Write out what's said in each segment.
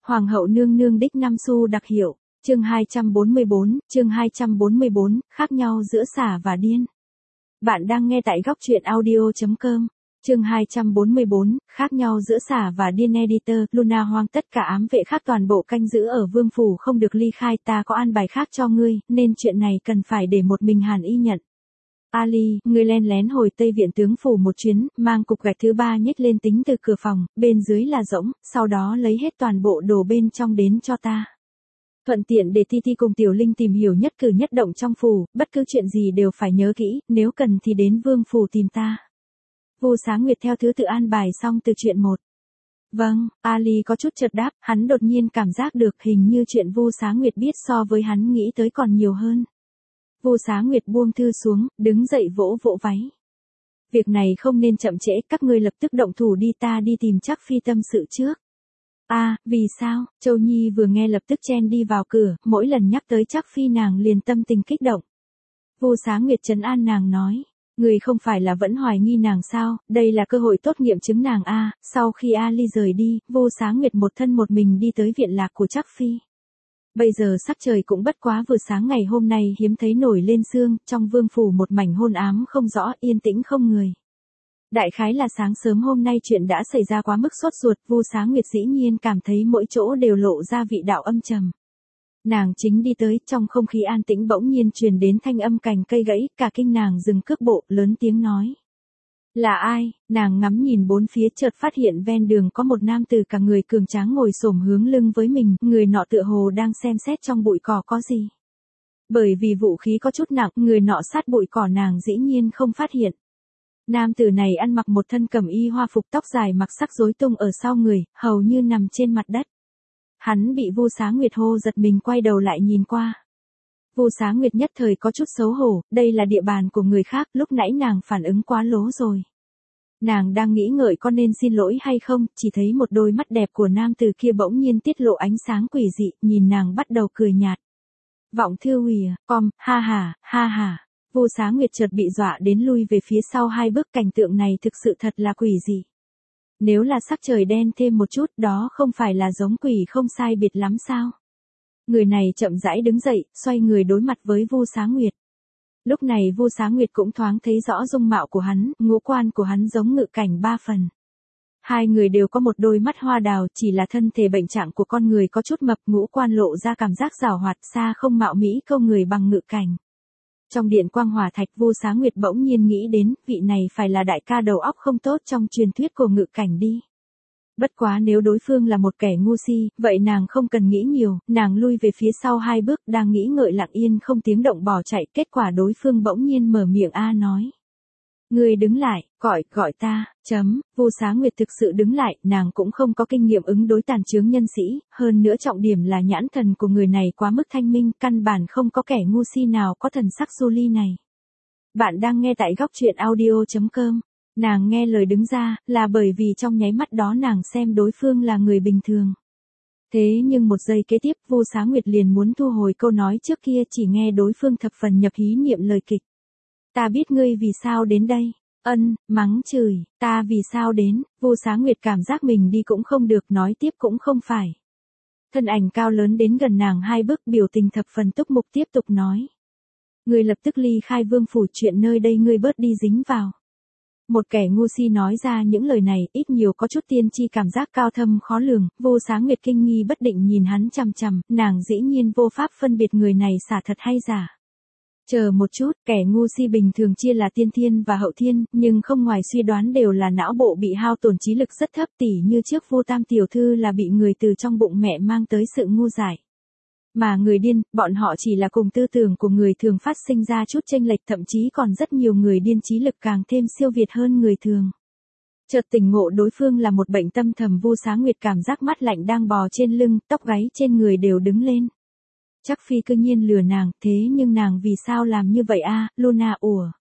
Hoàng hậu nương nương đích năm xu đặc hiệu, chương 244, khác nhau giữa xả và điên. Bạn đang nghe tại góc truyện audio.com, chương 244, khác nhau giữa xả và điên. Editor, Luna Hoang. Tất cả ám vệ khác toàn bộ canh giữ ở vương phủ không được ly khai, ta có an bài khác cho ngươi, nên chuyện này cần phải để một mình Hàn Y nhận. Ali, ngươi len lén hồi Tây Viện tướng phủ một chuyến, mang cục gạch thứ 3 nhích lên tính từ cửa phòng, bên dưới là rỗng, sau đó lấy hết toàn bộ đồ bên trong đến cho ta. Thuận tiện để Ti Ti cùng Tiểu Linh tìm hiểu nhất cử nhất động trong phủ, bất cứ chuyện gì đều phải nhớ kỹ, nếu cần thì đến vương phủ tìm ta. Vu Sáng Nguyệt theo thứ tự an bài xong từ chuyện 1. Vâng, Ali có chút chợt đáp, hắn đột nhiên cảm giác được hình như chuyện Vu Sáng Nguyệt biết so với hắn nghĩ tới còn nhiều hơn. Vu Sáng Nguyệt buông thư xuống, đứng dậy vỗ vỗ váy. Việc này không nên chậm trễ, các ngươi lập tức động thủ đi, ta đi tìm Trác Phi tâm sự trước. Vì sao? Châu Nhi vừa nghe lập tức chen đi vào cửa, mỗi lần nhắc tới Trác Phi nàng liền tâm tình kích động. Vu Sáng Nguyệt trấn an nàng nói, người không phải là vẫn hoài nghi nàng sao, đây là cơ hội tốt nghiệm chứng nàng a. Sau khi Ali rời đi, Vu Sáng Nguyệt một thân một mình đi tới viện lạc của Trác Phi. Bây giờ sắc trời cũng bất quá vừa sáng ngày hôm nay hiếm thấy nổi lên sương, trong vương phủ một mảnh hôn ám không rõ, yên tĩnh không người. Đại khái là sáng sớm hôm nay chuyện đã xảy ra quá mức sốt ruột, Vu Sáng Nguyệt dĩ nhiên cảm thấy mỗi chỗ đều lộ ra vị đạo âm trầm. Nàng chính đi tới, trong không khí an tĩnh bỗng nhiên truyền đến thanh âm cành cây gãy, cả kinh nàng dừng cước bộ, lớn tiếng nói. Là ai? Nàng ngắm nhìn bốn phía chợt phát hiện ven đường có một nam tử cả người cường tráng ngồi xổm hướng lưng với mình, người nọ tựa hồ đang xem xét trong bụi cỏ có gì. Bởi vì vũ khí có chút nặng, người nọ sát bụi cỏ nàng dĩ nhiên không phát hiện. Nam tử này ăn mặc một thân cẩm y hoa phục, tóc dài mặc sắc rối tung ở sau người, hầu như nằm trên mặt đất. Hắn bị Vu Sáng Nguyệt hô giật mình quay đầu lại nhìn qua. Vu Sáng Nguyệt nhất thời có chút xấu hổ, đây là địa bàn của người khác, lúc nãy nàng phản ứng quá lố rồi. Nàng đang nghĩ ngợi có nên xin lỗi hay không, chỉ thấy một đôi mắt đẹp của nam tử kia bỗng nhiên tiết lộ ánh sáng quỷ dị, nhìn nàng bắt đầu cười nhạt. Vọng Thư Hùy, ha ha. Vu Sáng Nguyệt chợt bị dọa đến lui về phía sau 2 bước, cảnh tượng này thực sự thật là quỷ dị. Nếu là sắc trời đen thêm một chút, đó không phải là giống quỷ không sai biệt lắm sao? Người này chậm rãi đứng dậy, xoay người đối mặt với Vu Sáng Nguyệt. Lúc này Vu Sáng Nguyệt cũng thoáng thấy rõ dung mạo của hắn, ngũ quan của hắn giống Ngự Cảnh 3 phần. Hai người đều có một đôi mắt hoa đào, chỉ là thân thể bệnh trạng của con người có chút mập, ngũ quan lộ ra cảm giác giàu hoạt, xa không mạo mỹ câu người bằng Ngự Cảnh. Trong điện quang hỏa thạch, Vu Sáng Nguyệt bỗng nhiên nghĩ đến, vị này phải là đại ca đầu óc không tốt trong truyền thuyết của Ngự Cảnh đi. Bất quá nếu đối phương là một kẻ ngu si, vậy nàng không cần nghĩ nhiều, nàng lui về phía sau 2 bước, đang nghĩ ngợi lặng yên không tiếng động bỏ chạy, kết quả đối phương bỗng nhiên mở miệng nói. Ngươi đứng lại, gọi ta, Vu Sáng Nguyệt thực sự đứng lại, nàng cũng không có kinh nghiệm ứng đối tàn chướng nhân sĩ, hơn nữa trọng điểm là nhãn thần của người này quá mức thanh minh, căn bản không có kẻ ngu si nào có thần sắc du ly này. Bạn đang nghe tại góc truyện audio.com. Nàng nghe lời đứng ra, là bởi vì trong nháy mắt đó nàng xem đối phương là người bình thường. Thế nhưng một giây kế tiếp, Vu Sáng Nguyệt liền muốn thu hồi câu nói trước kia, chỉ nghe đối phương thập phần nhập hí niệm lời kịch. Ta biết ngươi vì sao đến đây. Mắng chửi, ta vì sao đến, Vu Sáng Nguyệt cảm giác mình đi cũng không được, nói tiếp cũng không phải. Thân ảnh cao lớn đến gần nàng 2 bước, biểu tình thập phần túc mục tiếp tục nói. Ngươi lập tức ly khai vương phủ, chuyện nơi đây ngươi bớt đi dính vào. Một kẻ ngu si nói ra những lời này, ít nhiều có chút tiên tri cảm giác cao thâm khó lường, Vu Sáng Nguyệt kinh nghi bất định nhìn hắn chằm chằm, nàng dĩ nhiên vô pháp phân biệt người này xả thật hay giả. Chờ một chút, kẻ ngu si bình thường chia là tiên thiên và hậu thiên, nhưng không ngoài suy đoán đều là não bộ bị hao tổn, trí lực rất thấp, tỉ như trước Vu Tam tiểu thư là bị người từ trong bụng mẹ mang tới sự ngu dại. Mà người điên, bọn họ chỉ là cùng tư tưởng của người thường phát sinh ra chút chênh lệch, thậm chí còn rất nhiều người điên trí lực càng thêm siêu việt hơn người thường. Chợt tỉnh ngộ đối phương là một bệnh tâm thầm, Vu Sáng Nguyệt cảm giác mát lạnh đang bò trên lưng, tóc gáy trên người đều đứng lên. Trác Phi cư nhiên lừa nàng, thế nhưng nàng vì sao làm như vậy Luna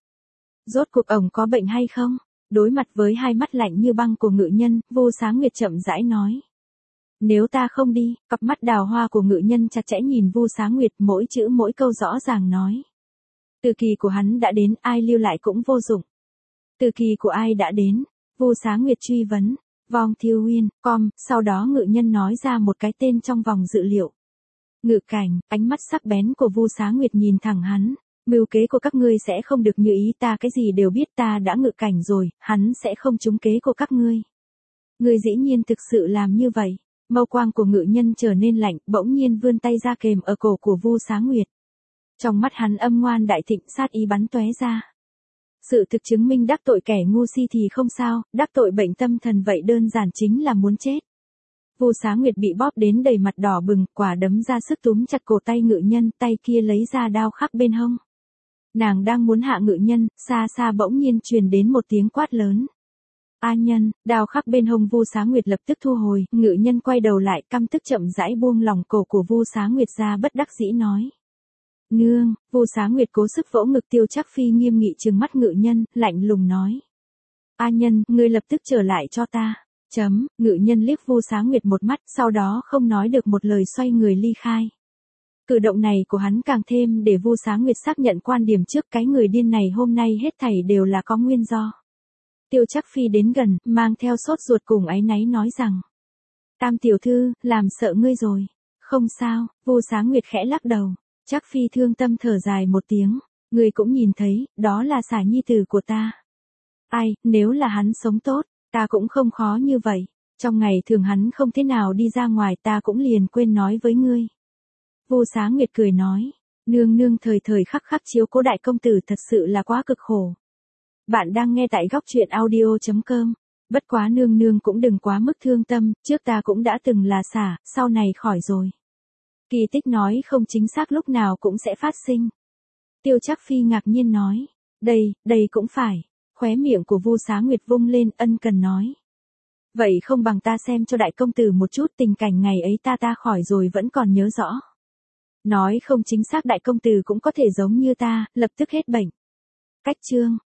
rốt cuộc ổng có bệnh hay không? Đối mặt với 2 mắt lạnh như băng của ngự nhân, Vu Sáng Nguyệt chậm rãi nói. Nếu ta không đi, cặp mắt đào hoa của ngự nhân chặt chẽ nhìn Vu Sáng Nguyệt, mỗi chữ mỗi câu rõ ràng nói. Từ kỳ của hắn đã đến, ai lưu lại cũng vô dụng. Từ kỳ của ai đã đến? Vu Sáng Nguyệt truy vấn. Vong Thiêu Uyên, sau đó ngự nhân nói ra một cái tên trong vòng dự liệu. Ngự cảnh, ánh mắt sắc bén của Vu Xá Nguyệt nhìn thẳng hắn. Mưu kế của các ngươi sẽ không được như ý, ta cái gì đều biết, ta đã ngự cảnh rồi, hắn sẽ không trúng kế của các ngươi. Ngươi dĩ nhiên thực sự làm như vậy. Mâu quang của ngự nhân trở nên lạnh, bỗng nhiên vươn tay ra kềm ở cổ của Vu Xá Nguyệt. Trong mắt hắn âm ngoan đại thịnh, sát ý bắn tóe ra. Sự thực chứng minh đắc tội kẻ ngu si thì không sao, đắc tội bệnh tâm thần vậy đơn giản chính là muốn chết. Vu Xá Nguyệt bị bóp đến đầy mặt đỏ bừng, quả đấm ra sức túm chặt cổ tay ngự nhân, tay kia lấy ra đao khắc bên hông. Nàng đang muốn hạ ngự nhân, xa xa bỗng nhiên truyền đến một tiếng quát lớn. A nhân, đao khắc bên hông Vu Xá Nguyệt lập tức thu hồi, ngự nhân quay đầu lại, căm tức chậm rãi buông lỏng cổ của Vu Xá Nguyệt ra, bất đắc dĩ nói. Nương, Vu Xá Nguyệt cố sức vỗ ngực. Tiêu Trác Phi nghiêm nghị trừng mắt ngự nhân, lạnh lùng nói. A nhân, ngươi lập tức trở lại cho ta. Ngự nhân liếc Vu Xá Nguyệt một mắt, sau đó không nói được một lời xoay người ly khai. Cử động này của hắn càng thêm để Vu Xá Nguyệt xác nhận quan điểm trước, cái người điên này hôm nay hết thảy đều là có nguyên do. Tiêu Trác Phi đến gần, mang theo sốt ruột cùng áy náy nói rằng. Tam tiểu thư, làm sợ ngươi rồi. Không sao, Vu Xá Nguyệt khẽ lắc đầu. Trác Phi thương tâm thở dài một tiếng. Ngươi cũng nhìn thấy, đó là xả nhi tử của ta. Ai, nếu là hắn sống tốt, ta cũng không khó như vậy. Trong ngày thường hắn không thế nào đi ra ngoài, ta cũng liền quên nói với ngươi. Vu Xá Nguyệt cười nói. Nương nương thời thời khắc khắc chiếu cố đại công tử thật sự là quá cực khổ. Bạn đang nghe tại góc truyện audio.com. Bất quá nương nương cũng đừng quá mức thương tâm, trước ta cũng đã từng là xả, sau này khỏi rồi. Kỳ tích nói không chính xác lúc nào cũng sẽ phát sinh. Tiêu Trác Phi ngạc nhiên nói. Đây cũng phải. Khóe miệng của Vu Xá Nguyệt vung lên, ân cần nói. Vậy không bằng ta xem cho đại công tử một chút, tình cảnh ngày ấy ta khỏi rồi vẫn còn nhớ rõ. Nói không chính xác đại công tử cũng có thể giống như ta, lập tức hết bệnh. Cách chương.